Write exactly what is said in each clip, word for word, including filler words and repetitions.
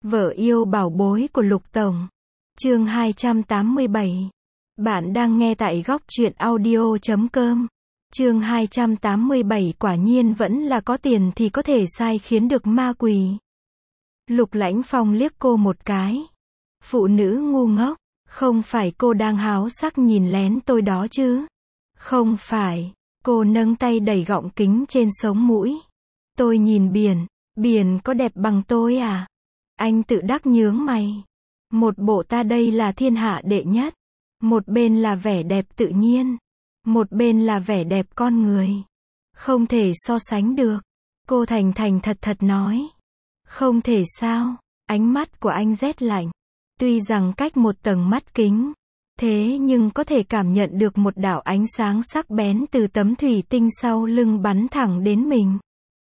Vợ yêu bảo bối của Lục Tổng. Chương hai trăm tám mươi bảy. Bạn đang nghe tại góc truyện audio chấm com. Chương hai trăm tám mươi bảy quả nhiên vẫn là có tiền thì có thể sai khiến được ma quỷ. Lục Lãnh Phong liếc cô một cái. Phụ nữ ngu ngốc, không phải cô đang háo sắc nhìn lén tôi đó chứ? Không phải, cô nâng tay đẩy gọng kính trên sống mũi. Tôi nhìn biển, biển có đẹp bằng tôi à? Anh tự đắc nhướng mày. Một bộ ta đây là thiên hạ đệ nhất. Một bên là vẻ đẹp tự nhiên. Một bên là vẻ đẹp con người. Không thể so sánh được. Cô thành thành thật thật nói. Không thể sao? Ánh mắt của anh rét lạnh. Tuy rằng cách một tầng mắt kính. Thế nhưng có thể cảm nhận được một đạo ánh sáng sắc bén từ tấm thủy tinh sau lưng bắn thẳng đến mình.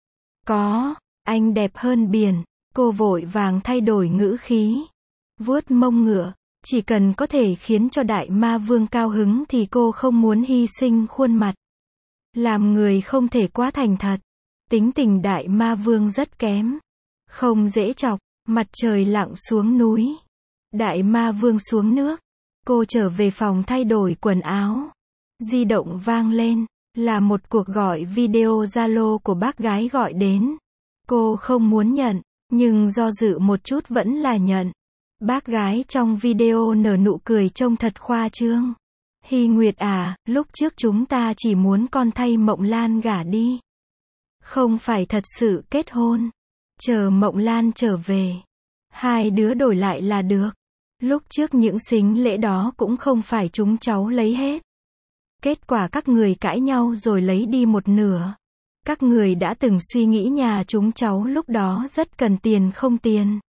Có, anh đẹp hơn biển. Cô vội vàng thay đổi ngữ khí. Vuốt mông ngựa. Chỉ cần có thể khiến cho đại ma vương cao hứng thì cô không muốn hy sinh khuôn mặt. Làm người không thể quá thành thật. Tính tình đại ma vương rất kém. Không dễ chọc. Mặt trời lặn xuống núi. Đại ma vương xuống nước. Cô trở về phòng thay đổi quần áo. Di động vang lên. Là một cuộc gọi video Zalo của bác gái gọi đến. Cô không muốn nhận. Nhưng do dự một chút vẫn là nhận. Bác gái trong video nở nụ cười trông thật khoa trương. Hy Nguyệt à, lúc trước chúng ta chỉ muốn con thay Mộng Lan gả đi. Không phải thật sự kết hôn. Chờ Mộng Lan trở về. Hai đứa đổi lại là được. Lúc trước những sính lễ đó cũng không phải chúng cháu lấy hết. Kết quả các người cãi nhau rồi lấy đi một nửa. Các người đã từng suy nghĩ nhà chúng cháu lúc đó rất cần tiền không tiền.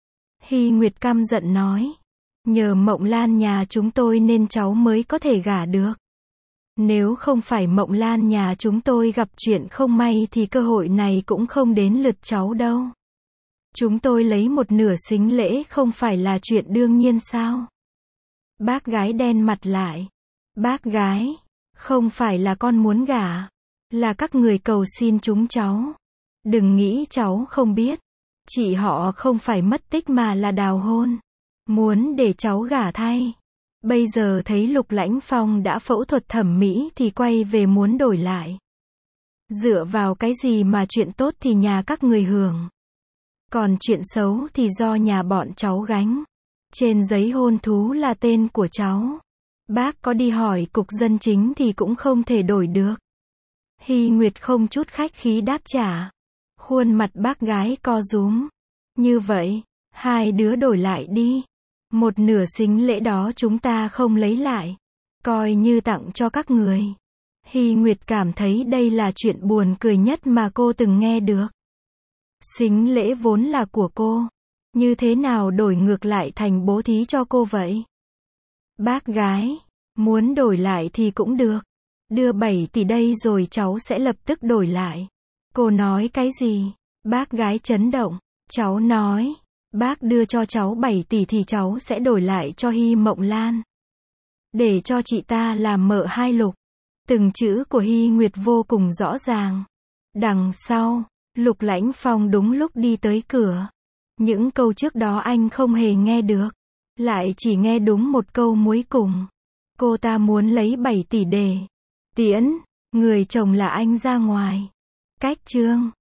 Hy Nguyệt căm giận nói. Nhờ Mộng Lan nhà chúng tôi nên cháu mới có thể gả được. Nếu không phải Mộng Lan nhà chúng tôi gặp chuyện không may thì cơ hội này cũng không đến lượt cháu đâu. Chúng tôi lấy một nửa sính lễ không phải là chuyện đương nhiên sao? Bác gái đen mặt lại. Bác gái, không phải là con muốn gả. Là các người cầu xin chúng cháu. Đừng nghĩ cháu không biết. Chị họ không phải mất tích mà là đào hôn. Muốn để cháu gả thay. Bây giờ thấy Lục Lãnh Phong đã phẫu thuật thẩm mỹ thì quay về muốn đổi lại. Dựa vào cái gì mà chuyện tốt thì nhà các người hưởng. Còn chuyện xấu thì do nhà bọn cháu gánh. Trên giấy hôn thú là tên của cháu. Bác có đi hỏi cục dân chính thì cũng không thể đổi được. Hy Nguyệt không chút khách khí đáp trả. Khuôn mặt bác gái co rúm. Như vậy, hai đứa đổi lại đi. Một nửa sính lễ đó chúng ta không lấy lại. Coi như tặng cho các người. Hy Nguyệt cảm thấy đây là chuyện buồn cười nhất mà cô từng nghe được. Sính lễ vốn là của cô. Như thế nào đổi ngược lại thành bố thí cho cô vậy? Bác gái, muốn đổi lại thì cũng được. Đưa bảy tỷ đây rồi cháu sẽ lập tức đổi lại. Cô nói cái gì? Bác gái chấn động. Cháu nói, bác đưa cho cháu bảy tỷ thì cháu sẽ đổi lại cho Hy Mộng Lan. Để cho chị ta làm mợ hai Lục. Từng chữ của Hy Nguyệt vô cùng rõ ràng. Đằng sau, Lục Lãnh Phong đúng lúc đi tới cửa. Những câu trước đó anh không hề nghe được. Lại chỉ nghe đúng một câu cuối cùng. Cô ta muốn lấy bảy tỷ để tiễn người chồng là anh ra ngoài. Cách chương